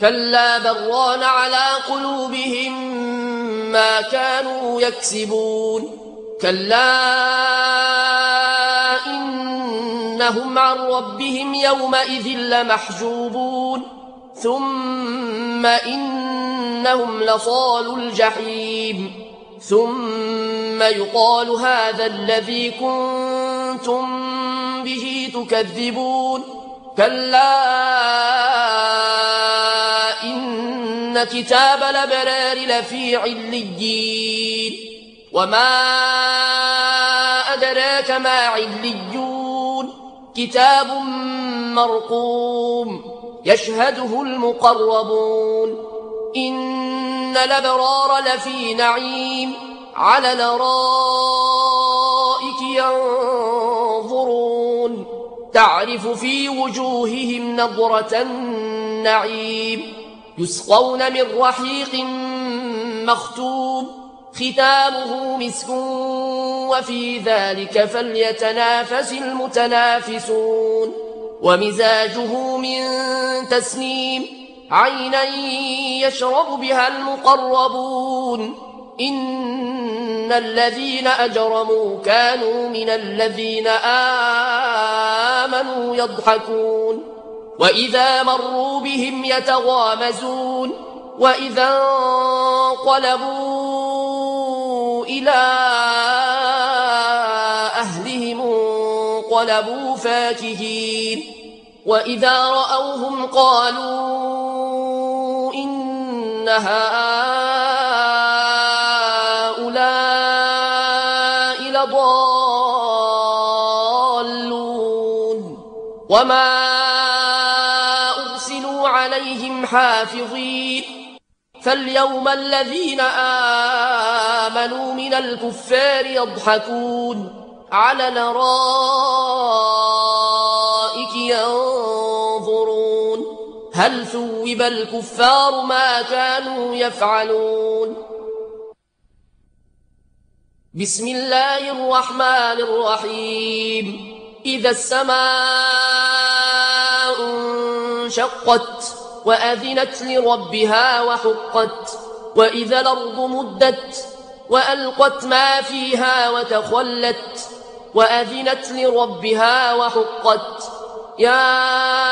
كلا بران على قلوبهم ما كانوا يكسبون كلا إنهم عن ربهم يومئذ لمحجوبون ثم إنهم لصالوا الجحيم ثم يقال هذا الذي كنتم به تكذبون كلا إن كتاب الأبرار لفي عليين وما أدراك ما عليون كتاب مرقوم يشهده المقربون إن الأبرار لفي نعيم على الأرائك ينظرون تعرف في وجوههم نضرة النعيم يسقون من رحيق مختوم ختامه مسك وفي ذلك فليتنافس المتنافسون ومزاجه من تسنيم عينا يشرب بها المقربون إن الذين أجرموا كانوا من الذين آمنوا يضحكون وإذا مروا بهم يتغامزون وإذا انقلبوا إلى أهلهم انقلبوا فاكهين وإذا رأوهم قالوا إن هؤلاء لضالون وما أرسلوا عليهم حافظين فاليوم الذين آمنوا من الكفار يضحكون على الأرائك ينظرون هل ثوب الكفار ما كانوا يفعلون بسم الله الرحمن الرحيم إذا السماء انشقت وأذنت لربها وحقت وإذا الأرض مدت وألقت ما فيها وتخلت وأذنت لربها وحقت يا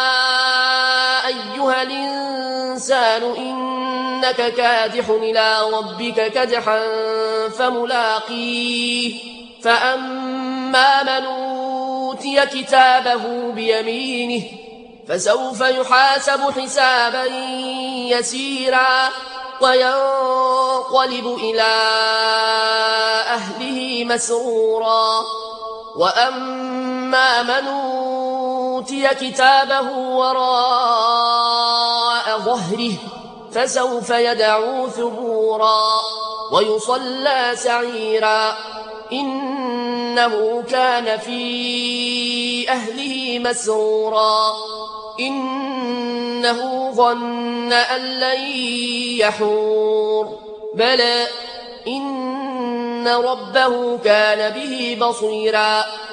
أيها الإنسان إنك كادح إلى ربك كدحا فملاقيه فأما من أوتي كتابه بيمينه فسوف يحاسب حسابا يسيرا وينقلب إلى أهله مسرورا وأما من أوتي كتابه وراء ظهره فسوف يدعو ثبورا ويصلى سعيرا إنه كان في أهله مسرورا إنه ظن أن لن يحور بلى إن ربه كان به بصيرا